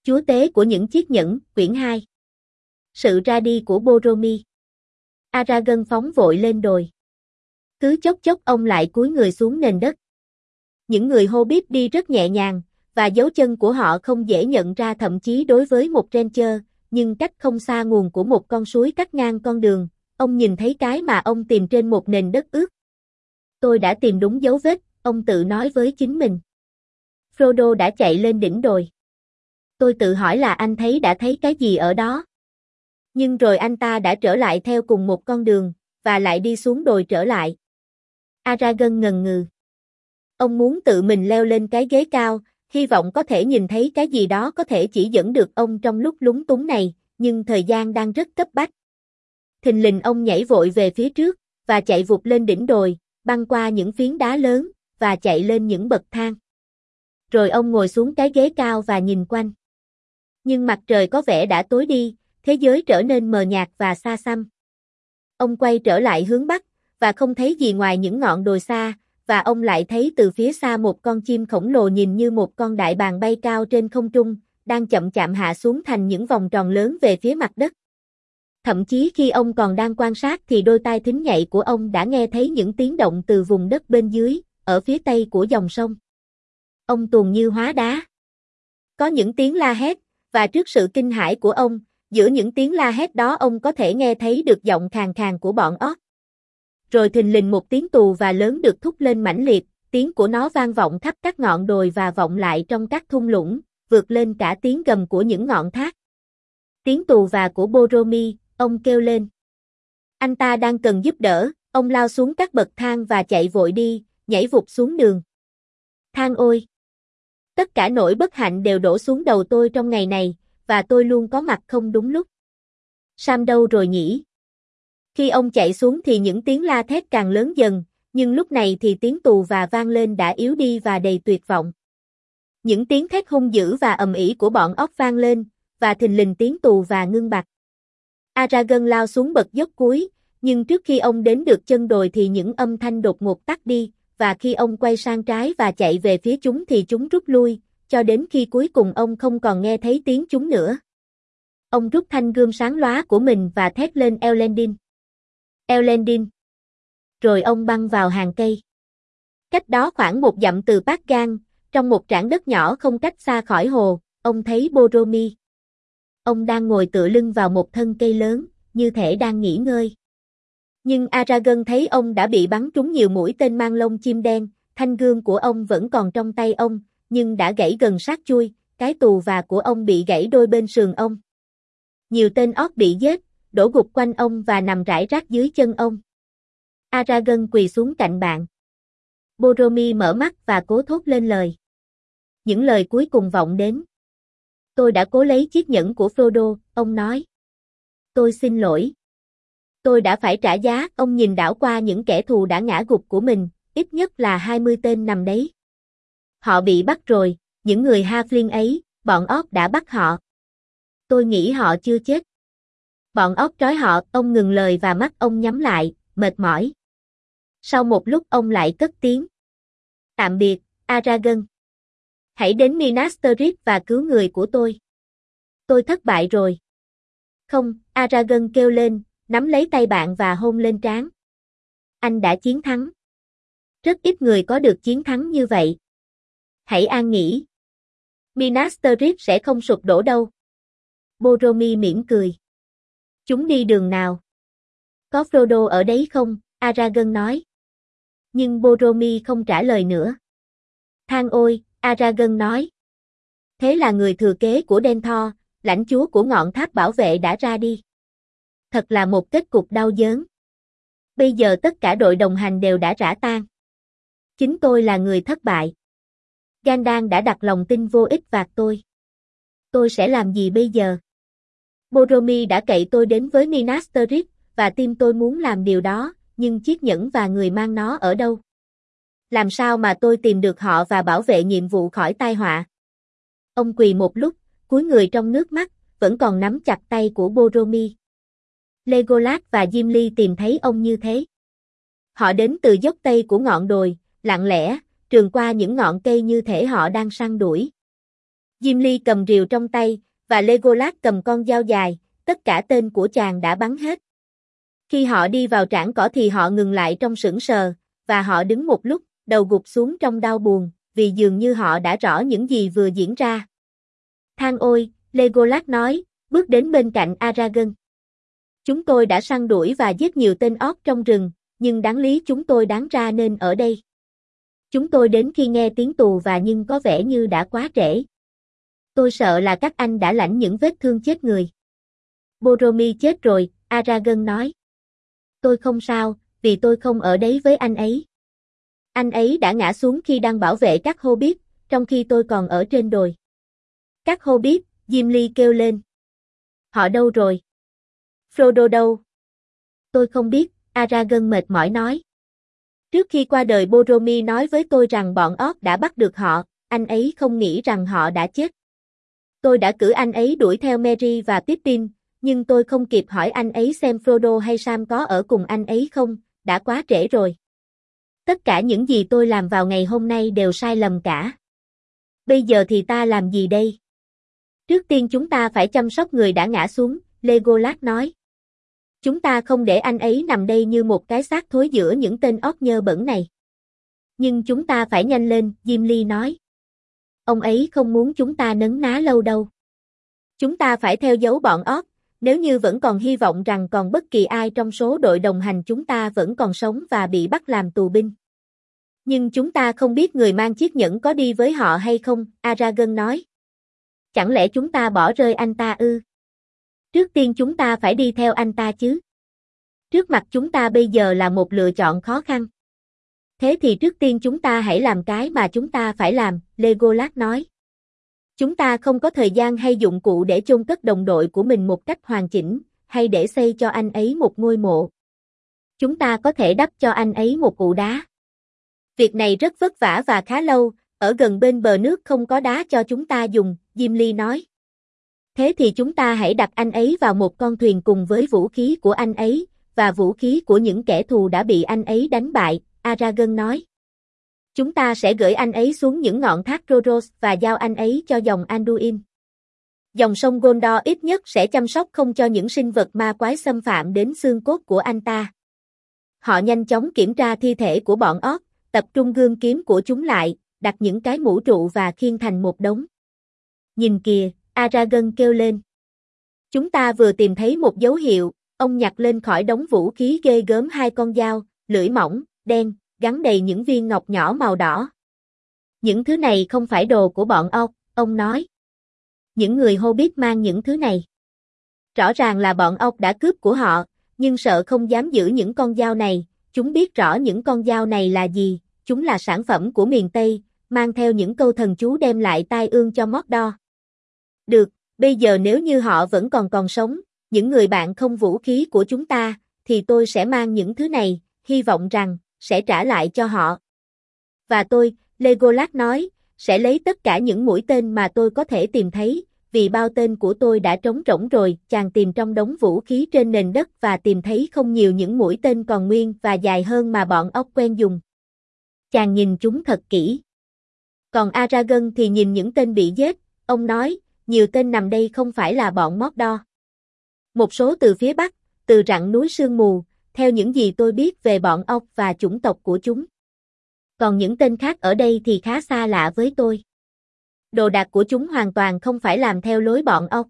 Chúa tế của những chiếc nhẫn, quyển 2. Sự ra đi của Boromir. Aragorn phóng vội lên đồi. Cứ chốc chốc ông lại cúi người xuống nền đất. Những người Hobbit đi rất nhẹ nhàng, và dấu chân của họ không dễ nhận ra thậm chí đối với một Ranger, nhưng cách không xa nguồn của một con suối cắt ngang con đường, ông nhìn thấy cái mà ông tìm trên một nền đất ướt. Tôi đã tìm đúng dấu vết, ông tự nói với chính mình. Frodo đã chạy lên đỉnh đồi. Tôi tự hỏi là anh đã thấy cái gì ở đó. Nhưng rồi anh ta đã trở lại theo cùng một con đường, và lại đi xuống đồi trở lại. Aragorn ngần ngừ. Ông muốn tự mình leo lên cái ghế cao, hy vọng có thể nhìn thấy cái gì đó có thể chỉ dẫn được ông trong lúc lúng túng này, nhưng thời gian đang rất cấp bách. Thình lình ông nhảy vội về phía trước, và chạy vụt lên đỉnh đồi, băng qua những phiến đá lớn, và chạy lên những bậc thang. Rồi ông ngồi xuống cái ghế cao và nhìn quanh. Nhưng mặt trời có vẻ đã tối đi, thế giới trở nên mờ nhạt và xa xăm. Ông quay trở lại hướng bắc, và không thấy gì ngoài những ngọn đồi xa, và ông lại thấy từ phía xa một con chim khổng lồ nhìn như một con đại bàng bay cao trên không trung, đang chậm chạm hạ xuống thành những vòng tròn lớn về phía mặt đất. Thậm chí khi ông còn đang quan sát thì đôi tai thính nhạy của ông đã nghe thấy những tiếng động từ vùng đất bên dưới, ở phía tây của dòng sông. Ông tuồn như hóa đá. Có những tiếng la hét, và trước sự kinh hãi của ông, giữa những tiếng la hét đó ông có thể nghe thấy được giọng khàn khàn của bọn orc. Rồi thình lình một tiếng tù và lớn được thúc lên mãnh liệt, tiếng của nó vang vọng khắp các ngọn đồi và vọng lại trong các thung lũng, vượt lên cả tiếng gầm của những ngọn thác. Tiếng tù và của Boromir, ông kêu lên. Anh ta đang cần giúp đỡ, ông lao xuống các bậc thang và chạy vội đi, nhảy vụt xuống đường. Than ôi! Tất cả nỗi bất hạnh đều đổ xuống đầu tôi trong ngày này, và tôi luôn có mặt không đúng lúc. Sam đâu rồi nhỉ? Khi ông chạy xuống thì những tiếng la thét càng lớn dần, nhưng lúc này thì tiếng tù và vang lên đã yếu đi và đầy tuyệt vọng. Những tiếng thét hung dữ và ầm ĩ của bọn orc vang lên, và thình lình tiếng tù và ngưng bặt. Aragorn lao xuống bậc dốc cuối, nhưng trước khi ông đến được chân đồi thì những âm thanh đột ngột tắt đi, và khi ông quay sang trái và chạy về phía chúng thì chúng rút lui, cho đến khi cuối cùng ông không còn nghe thấy tiếng chúng nữa. Ông rút thanh gươm sáng lóa của mình và thét lên Elendil. Elendil. Rồi ông băng vào hàng cây. Cách đó khoảng một dặm từ Pagan, trong một trảng đất nhỏ không cách xa khỏi hồ, ông thấy Boromir. Ông đang ngồi tựa lưng vào một thân cây lớn, như thể đang nghỉ ngơi. Nhưng Aragorn thấy ông đã bị bắn trúng nhiều mũi tên mang lông chim đen, thanh gươm của ông vẫn còn trong tay ông, nhưng đã gãy gần sát chuôi, cái tù và của ông bị gãy đôi bên sườn ông. Nhiều tên orc bị giết, đổ gục quanh ông và nằm rải rác dưới chân ông. Aragorn quỳ xuống cạnh bạn. Boromir mở mắt và cố thốt lên lời. Những lời cuối cùng vọng đến. Tôi đã cố lấy chiếc nhẫn của Frodo, ông nói. Tôi xin lỗi. Tôi đã phải trả giá, ông nhìn đảo qua những kẻ thù đã ngã gục của mình, ít nhất là 20 tên nằm đấy. Họ bị bắt rồi, những người Halfling ấy, bọn orc đã bắt họ. Tôi nghĩ họ chưa chết. Bọn orc trói họ, ông ngừng lời và mắt ông nhắm lại, mệt mỏi. Sau một lúc ông lại cất tiếng. Tạm biệt, Aragorn. Hãy đến Minas Tirith và cứu người của tôi. Tôi thất bại rồi. Không, Aragorn kêu lên, nắm lấy tay bạn và hôn lên trán. Anh đã chiến thắng. Rất ít người có được chiến thắng như vậy. Hãy an nghỉ. Minas Tirith sẽ không sụp đổ đâu. Boromir mỉm cười. Chúng đi đường nào? Có Frodo ở đấy không? Aragorn nói. Nhưng Boromir không trả lời nữa. Than ôi, Aragorn nói. Thế là người thừa kế của Denethor, lãnh chúa của ngọn tháp bảo vệ đã ra đi. Thật là một kết cục đau đớn. Bây giờ tất cả đội đồng hành đều đã rã tan. Chính tôi là người thất bại. Gandalf đã đặt lòng tin vô ích vào tôi. Tôi sẽ làm gì bây giờ? Boromir đã cậy tôi đến với Minas Tirith, và tim tôi muốn làm điều đó, nhưng chiếc nhẫn và người mang nó ở đâu? Làm sao mà tôi tìm được họ và bảo vệ nhiệm vụ khỏi tai họa? Ông quỳ một lúc, cúi người trong nước mắt, vẫn còn nắm chặt tay của Boromir. Legolas và Gimli tìm thấy ông như thế. Họ đến từ dốc tây của ngọn đồi, lặng lẽ, trườn qua những ngọn cây như thể họ đang săn đuổi. Gimli cầm rìu trong tay, và Legolas cầm con dao dài, tất cả tên của chàng đã bắn hết. Khi họ đi vào trảng cỏ thì họ ngừng lại trong sững sờ, và họ đứng một lúc, đầu gục xuống trong đau buồn, vì dường như họ đã rõ những gì vừa diễn ra. Than ôi, Legolas nói, bước đến bên cạnh Aragorn. Chúng tôi đã săn đuổi và giết nhiều tên orc trong rừng, nhưng đáng lý chúng tôi đáng ra nên ở đây. Chúng tôi đến khi nghe tiếng tù và nhưng có vẻ như đã quá trễ. Tôi sợ là các anh đã lãnh những vết thương chết người. Boromir chết rồi, Aragorn nói. Tôi không sao, vì tôi không ở đấy với anh ấy. Anh ấy đã ngã xuống khi đang bảo vệ các Hobbit, trong khi tôi còn ở trên đồi. Các Hobbit, Gimli kêu lên. Họ đâu rồi? Frodo đâu? Tôi không biết, Aragorn mệt mỏi nói. Trước khi qua đời Boromir nói với tôi rằng bọn orc đã bắt được họ, anh ấy không nghĩ rằng họ đã chết. Tôi đã cử anh ấy đuổi theo Merry và Pippin, nhưng tôi không kịp hỏi anh ấy xem Frodo hay Sam có ở cùng anh ấy không, đã quá trễ rồi. Tất cả những gì tôi làm vào ngày hôm nay đều sai lầm cả. Bây giờ thì ta làm gì đây? Trước tiên chúng ta phải chăm sóc người đã ngã xuống, Legolas nói. Chúng ta không để anh ấy nằm đây như một cái xác thối giữa những tên orc nhơ bẩn này. Nhưng chúng ta phải nhanh lên, Gimli nói. Ông ấy không muốn chúng ta nấn ná lâu đâu. Chúng ta phải theo dấu bọn orc, nếu như vẫn còn hy vọng rằng còn bất kỳ ai trong số đội đồng hành chúng ta vẫn còn sống và bị bắt làm tù binh. Nhưng chúng ta không biết người mang chiếc nhẫn có đi với họ hay không, Aragorn nói. Chẳng lẽ chúng ta bỏ rơi anh ta ư? Trước tiên chúng ta phải đi theo anh ta chứ. Trước mặt chúng ta bây giờ là một lựa chọn khó khăn. Thế thì trước tiên chúng ta hãy làm cái mà chúng ta phải làm, Legolas nói. Chúng ta không có thời gian hay dụng cụ để chôn cất đồng đội của mình một cách hoàn chỉnh, hay để xây cho anh ấy một ngôi mộ. Chúng ta có thể đắp cho anh ấy một ụ đá. Việc này rất vất vả và khá lâu, ở gần bên bờ nước không có đá cho chúng ta dùng, Gimli nói. Thế thì chúng ta hãy đặt anh ấy vào một con thuyền cùng với vũ khí của anh ấy, và vũ khí của những kẻ thù đã bị anh ấy đánh bại, Aragorn nói. Chúng ta sẽ gửi anh ấy xuống những ngọn thác Rhodos và giao anh ấy cho dòng Anduin. Dòng sông Gondor ít nhất sẽ chăm sóc không cho những sinh vật ma quái xâm phạm đến xương cốt của anh ta. Họ nhanh chóng kiểm tra thi thể của bọn orc, tập trung gươm kiếm của chúng lại, đặt những cái mũ trụ và khiêng thành một đống. Nhìn kìa, Aragorn kêu lên. Chúng ta vừa tìm thấy một dấu hiệu, ông nhặt lên khỏi đống vũ khí ghê gớm hai con dao, lưỡi mỏng, đen, gắn đầy những viên ngọc nhỏ màu đỏ. Những thứ này không phải đồ của bọn orc, ông nói. Những người Hobbit mang những thứ này. Rõ ràng là bọn orc đã cướp của họ, nhưng sợ không dám giữ những con dao này, chúng biết rõ những con dao này là gì, chúng là sản phẩm của miền Tây, mang theo những câu thần chú đem lại tai ương cho Mordor. Được, bây giờ nếu như họ vẫn còn sống, những người bạn không vũ khí của chúng ta, thì tôi sẽ mang những thứ này, hy vọng rằng, sẽ trả lại cho họ. Và tôi, Legolas nói, sẽ lấy tất cả những mũi tên mà tôi có thể tìm thấy, vì bao tên của tôi đã trống rỗng rồi, chàng tìm trong đống vũ khí trên nền đất và tìm thấy không nhiều những mũi tên còn nguyên và dài hơn mà bọn ốc quen dùng. Chàng nhìn chúng thật kỹ. Còn Aragorn thì nhìn những tên bị giết, ông nói, nhiều tên nằm đây không phải là bọn Mordor. Một số từ phía bắc, từ rặng núi sương mù, theo những gì tôi biết về bọn ốc và chủng tộc của chúng. Còn những tên khác ở đây thì khá xa lạ với tôi. Đồ đạc của chúng hoàn toàn không phải làm theo lối bọn ốc.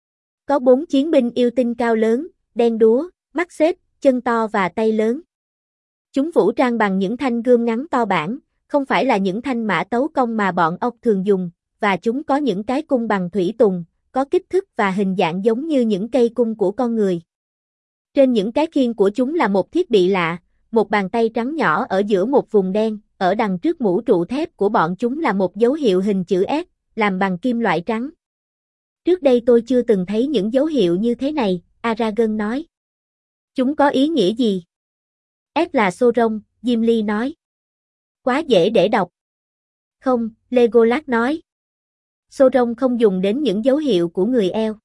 Có 4 chiến binh yêu tinh cao lớn, đen đúa, mắt xếp, chân to và tay lớn. Chúng vũ trang bằng những thanh gươm ngắn to bản, không phải là những thanh mã tấu công mà bọn ốc thường dùng, và chúng có những cái cung bằng thủy tùng, có kích thước và hình dạng giống như những cây cung của con người. Trên những cái khiên của chúng là một thiết bị lạ, một bàn tay trắng nhỏ ở giữa một vùng đen, ở đằng trước mũ trụ thép của bọn chúng là một dấu hiệu hình chữ S, làm bằng kim loại trắng. Trước đây tôi chưa từng thấy những dấu hiệu như thế này, Aragorn nói. Chúng có ý nghĩa gì? S là Sauron, Gimli nói. Quá dễ để đọc. Không, Legolas nói. Sauron không dùng đến những dấu hiệu của người eo.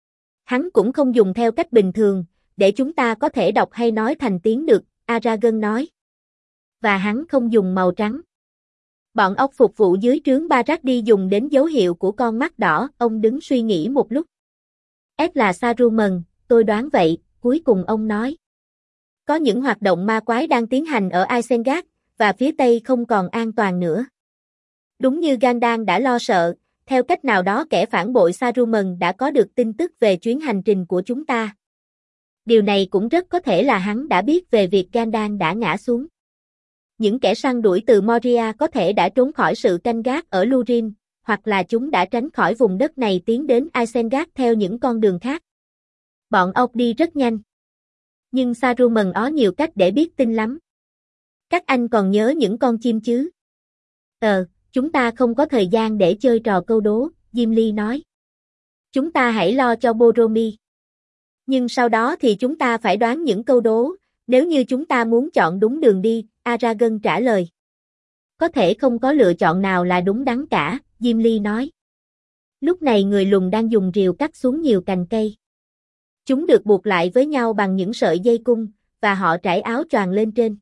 Hắn cũng không dùng theo cách bình thường, để chúng ta có thể đọc hay nói thành tiếng được, Aragorn nói. Và hắn không dùng màu trắng. Bọn ốc phục vụ dưới trướng Baradi dùng đến dấu hiệu của con mắt đỏ, ông đứng suy nghĩ một lúc. Là Saruman, tôi đoán vậy, cuối cùng ông nói. Có những hoạt động ma quái đang tiến hành ở Isengard, và phía Tây không còn an toàn nữa. Đúng như Gandalf đã lo sợ, theo cách nào đó kẻ phản bội Saruman đã có được tin tức về chuyến hành trình của chúng ta. Điều này cũng rất có thể là hắn đã biết về việc Gandalf đã ngã xuống. Những kẻ săn đuổi từ Moria có thể đã trốn khỏi sự canh gác ở Lúrin, hoặc là chúng đã tránh khỏi vùng đất này tiến đến Isengard theo những con đường khác. Bọn ốc đi rất nhanh. Nhưng Saruman có nhiều cách để biết tin lắm. Các anh còn nhớ những con chim chứ? Chúng ta không có thời gian để chơi trò câu đố, Gimli nói. Chúng ta hãy lo cho Boromir. Nhưng sau đó thì chúng ta phải đoán những câu đố, nếu như chúng ta muốn chọn đúng đường đi, Aragorn trả lời. Có thể không có lựa chọn nào là đúng đắn cả, Gimli nói. Lúc này người lùn đang dùng rìu cắt xuống nhiều cành cây. Chúng được buộc lại với nhau bằng những sợi dây cung, và họ trải áo choàng lên trên.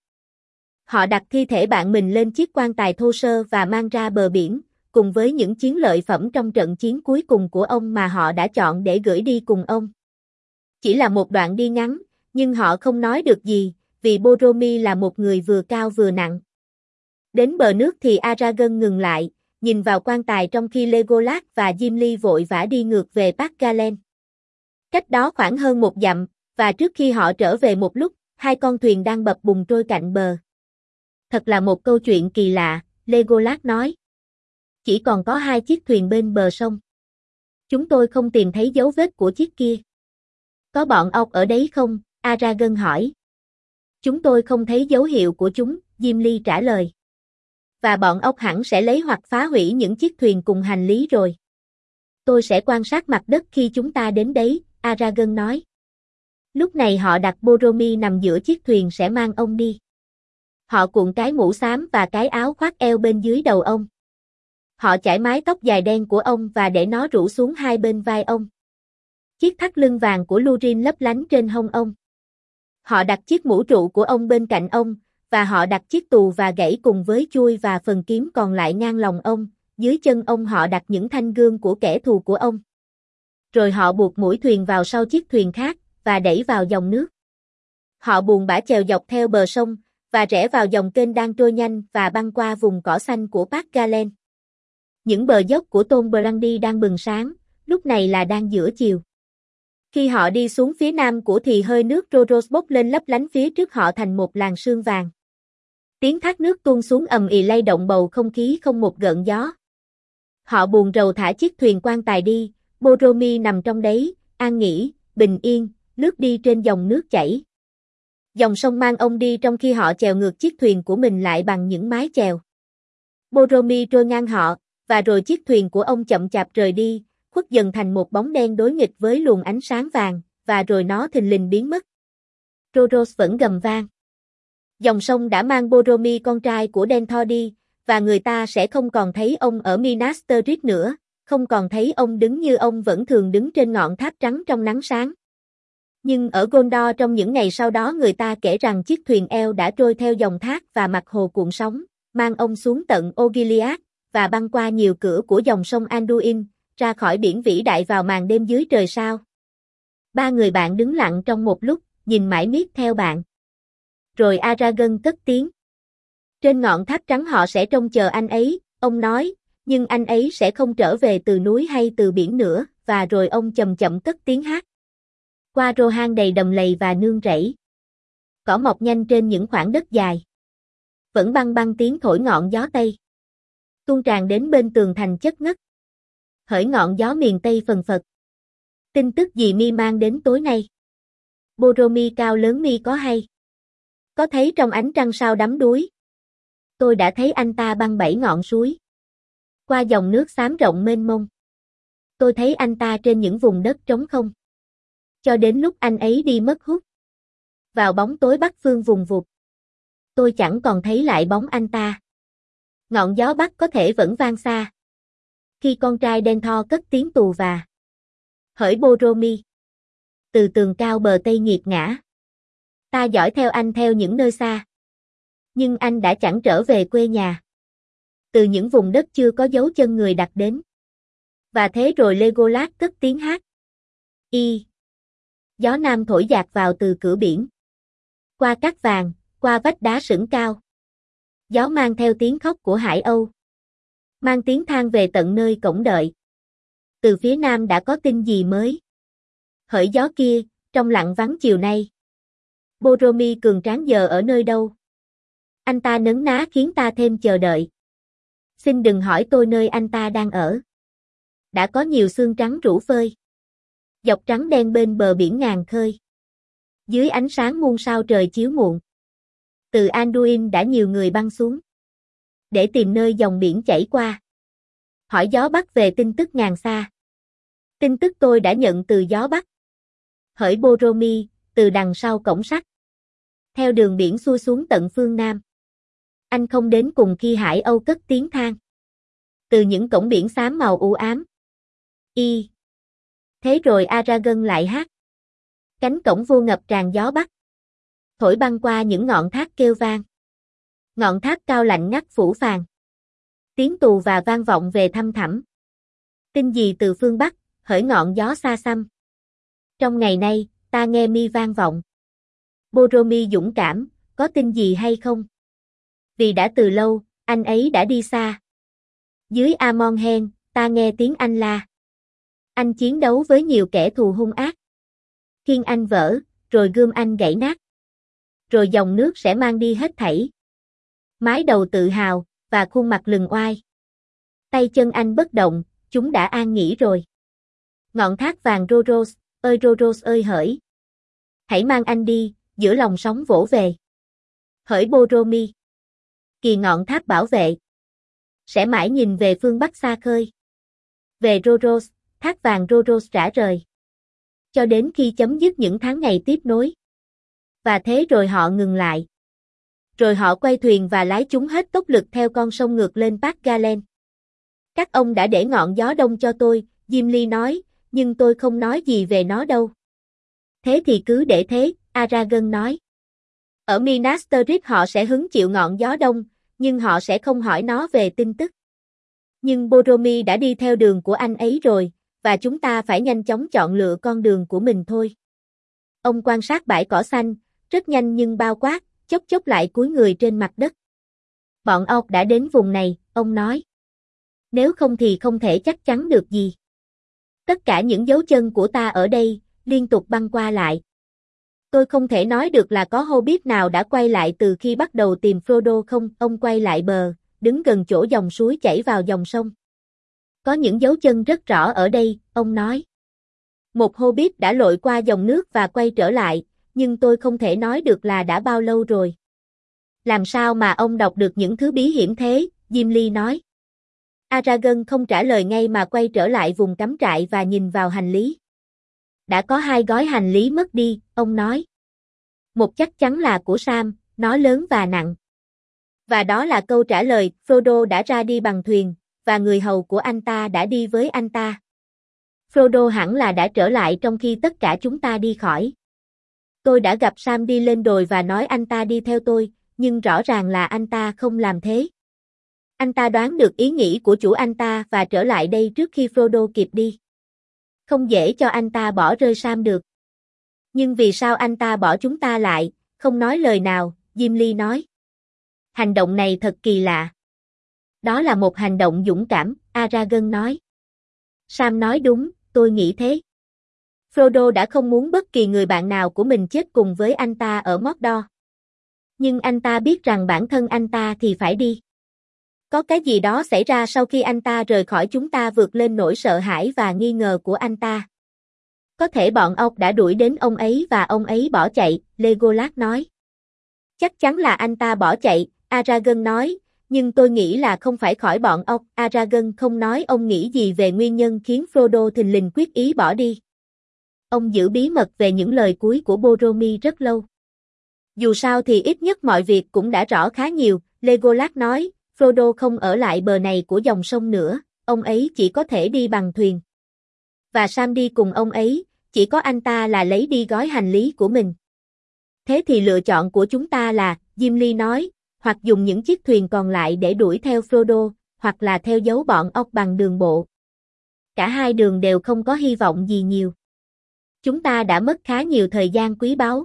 Họ đặt thi thể bạn mình lên chiếc quan tài thô sơ và mang ra bờ biển, cùng với những chiến lợi phẩm trong trận chiến cuối cùng của ông mà họ đã chọn để gửi đi cùng ông. Chỉ là một đoạn đi ngắn, nhưng họ không nói được gì, vì Boromir là một người vừa cao vừa nặng. Đến bờ nước thì Aragorn ngừng lại, nhìn vào quan tài trong khi Legolas và Gimli vội vã đi ngược về Park Galen. Cách đó khoảng hơn một dặm, và trước khi họ trở về một lúc, hai con thuyền đang bập bùng trôi cạnh bờ. Thật là một câu chuyện kỳ lạ, Legolas nói. Chỉ còn có hai chiếc thuyền bên bờ sông. Chúng tôi không tìm thấy dấu vết của chiếc kia. Có bọn ốc ở đấy không? Aragorn hỏi. Chúng tôi không thấy dấu hiệu của chúng, Gimli trả lời. Và bọn ốc hẳn sẽ lấy hoặc phá hủy những chiếc thuyền cùng hành lý rồi. Tôi sẽ quan sát mặt đất khi chúng ta đến đấy, Aragorn nói. Lúc này họ đặt Boromir nằm giữa chiếc thuyền sẽ mang ông đi. Họ cuộn cái mũ xám và cái áo khoác eo bên dưới đầu ông. Họ chải mái tóc dài đen của ông và để nó rủ xuống hai bên vai ông. Chiếc thắt lưng vàng của Lúrin lấp lánh trên hông ông. Họ đặt chiếc mũ trụ của ông bên cạnh ông, và họ đặt chiếc tù và gãy cùng với chuôi và phần kiếm còn lại ngang lòng ông, dưới chân ông họ đặt những thanh gươm của kẻ thù của ông. Rồi họ buộc mũi thuyền vào sau chiếc thuyền khác, và đẩy vào dòng nước. Họ buồn bã chèo dọc theo bờ sông, và rẽ vào dòng kênh đang trôi nhanh và băng qua vùng cỏ xanh của Park Galen. Những bờ dốc của Tom Brandy đang bừng sáng, lúc này là đang giữa chiều. Khi họ đi xuống phía nam của thì hơi nước Rhodos bốc lên lấp lánh phía trước họ thành một làn sương vàng. Tiếng thác nước tuôn xuống ầm ĩ lay động bầu không khí không một gợn gió. Họ buồn rầu thả chiếc thuyền quan tài đi, Boromir nằm trong đấy, an nghỉ, bình yên, lướt đi trên dòng nước chảy. Dòng sông mang ông đi trong khi họ chèo ngược chiếc thuyền của mình lại bằng những mái chèo. Boromir trôi ngang họ, và rồi chiếc thuyền của ông chậm chạp rời đi, khuất dần thành một bóng đen đối nghịch với luồng ánh sáng vàng, và rồi nó thình lình biến mất. Rhodos vẫn gầm vang. Dòng sông đã mang Boromir con trai của Denethor đi, và người ta sẽ không còn thấy ông ở Minas Tirith nữa, không còn thấy ông đứng như ông vẫn thường đứng trên ngọn tháp trắng trong nắng sáng. Nhưng ở Gondor trong những ngày sau đó người ta kể rằng chiếc thuyền eo đã trôi theo dòng thác và mặt hồ cuộn sóng, mang ông xuống tận Osgiliath, và băng qua nhiều cửa của dòng sông Anduin, ra khỏi biển vĩ đại vào màn đêm dưới trời sao. Ba người bạn đứng lặng trong một lúc, nhìn mãi miết theo bạn. Rồi Aragorn cất tiếng. Trên ngọn tháp trắng họ sẽ trông chờ anh ấy, ông nói, nhưng anh ấy sẽ không trở về từ núi hay từ biển nữa, và rồi ông chậm chậm cất tiếng hát. Qua Rohan đầy đầm lầy và nương rẫy. Cỏ mọc nhanh trên những khoảng đất dài. Vẫn băng băng tiếng thổi ngọn gió Tây. Tuôn tràn đến bên tường thành chất ngất. Hỡi ngọn gió miền Tây phần phật. Tin tức gì mi mang đến tối nay? Boromir cao lớn mi có hay? Có thấy trong ánh trăng sao đắm đuối? Tôi đã thấy anh ta băng 7 ngọn suối. Qua dòng nước xám rộng mênh mông. Tôi thấy anh ta trên những vùng đất trống không. Cho đến lúc anh ấy đi mất hút. Vào bóng tối bắc phương vùng vụt. Tôi chẳng còn thấy lại bóng anh ta. Ngọn gió bắc có thể vẫn vang xa. Khi con trai Denethor cất tiếng tù và. Hỡi Boromir. Từ tường cao bờ Tây nghiệt ngã. Ta dõi theo anh theo những nơi xa. Nhưng anh đã chẳng trở về quê nhà. từ những vùng đất chưa có dấu chân người đặt đến. Và thế rồi Legolas cất tiếng hát. Gió nam thổi dạt vào từ cửa biển. Qua cát vàng, qua vách đá sừng cao. Gió mang theo tiếng khóc của Hải Âu. Mang tiếng than về tận nơi cổng đợi. Từ phía nam đã có tin gì mới? Hỡi gió kia, trong lặng vắng chiều nay. Boromir cường tráng giờ ở nơi đâu? Anh ta nấn ná khiến ta thêm chờ đợi. Xin đừng hỏi tôi nơi anh ta đang ở. Đã có nhiều xương trắng rũ phơi. Dọc trắng đen bên bờ biển ngàn khơi. Dưới ánh sáng muôn sao trời chiếu muộn. Từ Anduin đã nhiều người băng xuống. Để tìm nơi dòng biển chảy qua. Hỏi gió Bắc về tin tức ngàn xa. Tin tức tôi đã nhận từ gió Bắc. Hỡi Boromir, từ đằng sau cổng sắt. Theo đường biển xuôi xuống tận phương Nam. Anh không đến cùng khi Hải Âu cất tiếng than. Từ những cổng biển xám màu u ám. Thế rồi Aragorn lại hát. Cánh cổng vô ngập tràn gió Bắc. Thổi băng qua những ngọn thác kêu vang. Ngọn thác cao lạnh ngắt phủ phàng. Tiếng tù và vang vọng về thăm thẳm. Tin gì từ phương Bắc, hỡi ngọn gió xa xăm. Trong ngày nay, ta nghe mi vang vọng. Boromir dũng cảm, có tin gì hay không? Vì đã từ lâu, anh ấy đã đi xa. Dưới Amon Hen, ta nghe tiếng anh la. Anh chiến đấu với nhiều kẻ thù hung ác. Khiên anh vỡ, rồi gươm anh gãy nát. Rồi dòng nước sẽ mang đi hết thảy. Mái đầu tự hào, và khuôn mặt lừng oai. Tay chân anh bất động, chúng đã an nghỉ rồi. Ngọn thác vàng Rhoros ơi hỡi. Hãy mang anh đi, giữa lòng sóng vỗ về. Hỡi Boromir. Kỳ ngọn tháp bảo vệ. Sẽ mãi nhìn về phương Bắc xa khơi. Về Rhoros, thác vàng Rhoros rã rời. Cho đến khi chấm dứt những tháng ngày tiếp nối. Và thế rồi họ ngừng lại. Rồi họ quay thuyền và lái chúng hết tốc lực theo con sông ngược lên Park Galen. Các ông đã để ngọn gió đông cho tôi, Gimli nói, nhưng tôi không nói gì về nó đâu. Thế thì cứ để thế, Aragorn nói. Ở Minas Tirith họ sẽ hứng chịu ngọn gió đông, nhưng họ sẽ không hỏi nó về tin tức. Nhưng Boromir đã đi theo đường của anh ấy rồi, và chúng ta phải nhanh chóng chọn lựa con đường của mình thôi. Ông quan sát bãi cỏ xanh, rất nhanh nhưng bao quát, chốc chốc lại cúi người trên mặt đất. Bọn ọc đã đến vùng này, ông nói. Nếu không thì không thể chắc chắn được gì. Tất cả những dấu chân của ta ở đây, liên tục băng qua lại. Tôi không thể nói được là có Hobbit nào đã quay lại từ khi bắt đầu tìm Frodo không, ông quay lại bờ, đứng gần chỗ dòng suối chảy vào dòng sông. Có những dấu chân rất rõ ở đây, ông nói. Một Hobbit đã lội qua dòng nước và quay trở lại, nhưng tôi không thể nói được là đã bao lâu rồi. Làm sao mà ông đọc được những thứ bí hiểm thế, Gimli nói. Aragorn không trả lời ngay mà quay trở lại vùng cắm trại và nhìn vào hành lý. Đã có 2 gói hành lý mất đi, ông nói. Một chắc chắn là của Sam, nó lớn và nặng. Và đó là câu trả lời, Frodo đã ra đi bằng thuyền, và người hầu của anh ta đã đi với anh ta. Frodo hẳn là đã trở lại trong khi tất cả chúng ta đi khỏi. Tôi đã gặp Sam đi lên đồi và nói anh ta đi theo tôi, nhưng rõ ràng là anh ta không làm thế. Anh ta đoán được ý nghĩ của chủ anh ta và trở lại đây trước khi Frodo kịp đi. Không dễ cho anh ta bỏ rơi Sam được. Nhưng vì sao anh ta bỏ chúng ta lại, không nói lời nào, Gimli nói. Hành động này thật kỳ lạ. Đó là một hành động dũng cảm, Aragorn nói. Sam nói đúng, tôi nghĩ thế. Frodo đã không muốn bất kỳ người bạn nào của mình chết cùng với anh ta ở Mordor. Nhưng anh ta biết rằng bản thân anh ta thì phải đi. Có cái gì đó xảy ra sau khi anh ta rời khỏi chúng ta vượt lên nỗi sợ hãi và nghi ngờ của anh ta. Có thể bọn ọc đã đuổi đến ông ấy và ông ấy bỏ chạy, Legolas nói. Chắc chắn là anh ta bỏ chạy, Aragorn nói, nhưng tôi nghĩ là không phải khỏi bọn ọc. Aragorn không nói ông nghĩ gì về nguyên nhân khiến Frodo thình lình quyết ý bỏ đi. Ông giữ bí mật về những lời cuối của Boromir rất lâu. Dù sao thì ít nhất mọi việc cũng đã rõ khá nhiều, Legolas nói, Frodo không ở lại bờ này của dòng sông nữa, ông ấy chỉ có thể đi bằng thuyền. Và Sam đi cùng ông ấy, chỉ có anh ta là lấy đi gói hành lý của mình. Thế thì lựa chọn của chúng ta là, Gimli nói, hoặc dùng những chiếc thuyền còn lại để đuổi theo Frodo, hoặc là theo dấu bọn ốc bằng đường bộ. Cả hai đường đều không có hy vọng gì nhiều. Chúng ta đã mất khá nhiều thời gian quý báu.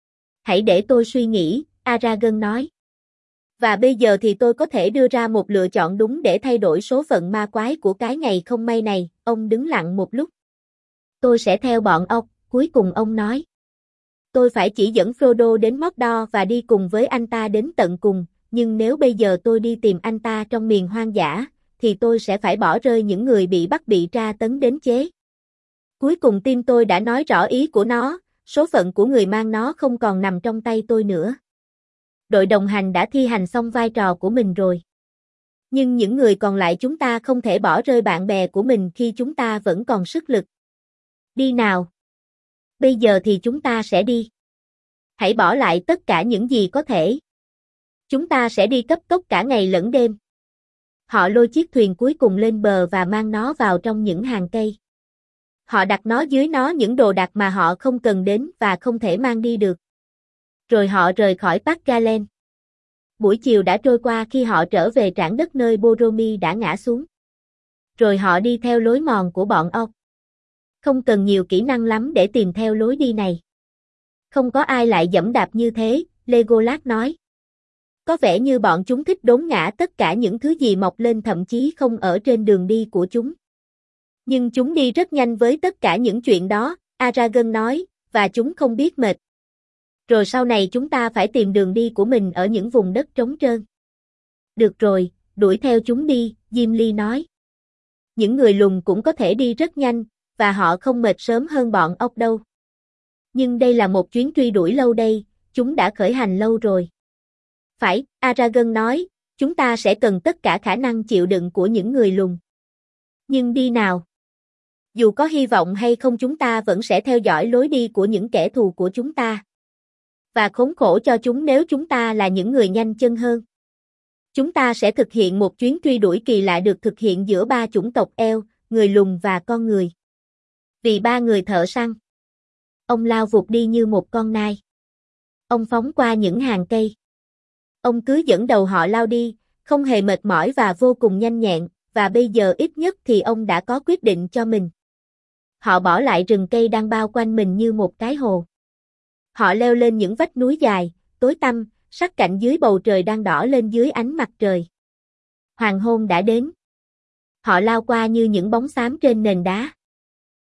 Hãy để tôi suy nghĩ, Aragon nói. Và bây giờ thì tôi có thể đưa ra một lựa chọn đúng để thay đổi số phận ma quái của cái ngày không may này, ông đứng lặng một lúc. Tôi sẽ theo bọn ốc, cuối cùng ông nói. Tôi phải chỉ dẫn Frodo đến Mordor và đi cùng với anh ta đến tận cùng, nhưng nếu bây giờ tôi đi tìm anh ta trong miền hoang dã, thì tôi sẽ phải bỏ rơi những người bị bắt bị tra tấn đến chế. Cuối cùng tim tôi đã nói rõ ý của nó, số phận của người mang nó không còn nằm trong tay tôi nữa. Đội đồng hành đã thi hành xong vai trò của mình rồi. Nhưng những người còn lại chúng ta không thể bỏ rơi bạn bè của mình khi chúng ta vẫn còn sức lực. Đi nào. Bây giờ thì chúng ta sẽ đi. Hãy bỏ lại tất cả những gì có thể. Chúng ta sẽ đi cấp tốc cả ngày lẫn đêm. Họ lôi chiếc thuyền cuối cùng lên bờ và mang nó vào trong những hàng cây. Họ đặt nó dưới nó những đồ đạc mà họ không cần đến và không thể mang đi được. Rồi họ rời khỏi Park Galen. Buổi chiều đã trôi qua khi họ trở về trảng đất nơi Boromir đã ngã xuống. Rồi họ đi theo lối mòn của bọn ốc. Không cần nhiều kỹ năng lắm để tìm theo lối đi này. Không có ai lại giẫm đạp như thế, Legolas nói. Có vẻ như bọn chúng thích đốn ngã tất cả những thứ gì mọc lên thậm chí không ở trên đường đi của chúng. Nhưng chúng đi rất nhanh với tất cả những chuyện đó, Aragon nói, và chúng không biết mệt. Rồi sau này chúng ta phải tìm đường đi của mình ở những vùng đất trống trơn. Được rồi, đuổi theo chúng đi, Gimli nói. Những người lùn cũng có thể đi rất nhanh, và họ không mệt sớm hơn bọn ốc đâu. Nhưng đây là một chuyến truy đuổi lâu đây, chúng đã khởi hành lâu rồi. Phải, Aragon nói, chúng ta sẽ cần tất cả khả năng chịu đựng của những người lùn. Nhưng đi nào. Dù có hy vọng hay không chúng ta vẫn sẽ theo dõi lối đi của những kẻ thù của chúng ta. Và khốn khổ cho chúng nếu chúng ta là những người nhanh chân hơn. Chúng ta sẽ thực hiện một chuyến truy đuổi kỳ lạ được thực hiện giữa ba chủng tộc Eo, người lùn và con người. Vì ba người thợ săn. Ông lao vụt đi như một con nai. Ông phóng qua những hàng cây. Ông cứ dẫn đầu họ lao đi, không hề mệt mỏi và vô cùng nhanh nhẹn, và bây giờ ít nhất thì ông đã có quyết định cho mình. Họ bỏ lại rừng cây đang bao quanh mình như một cái hồ. Họ leo lên những vách núi dài, tối tăm, sắc cạnh dưới bầu trời đang đỏ lên dưới ánh mặt trời. Hoàng hôn đã đến. Họ lao qua như những bóng xám trên nền đá.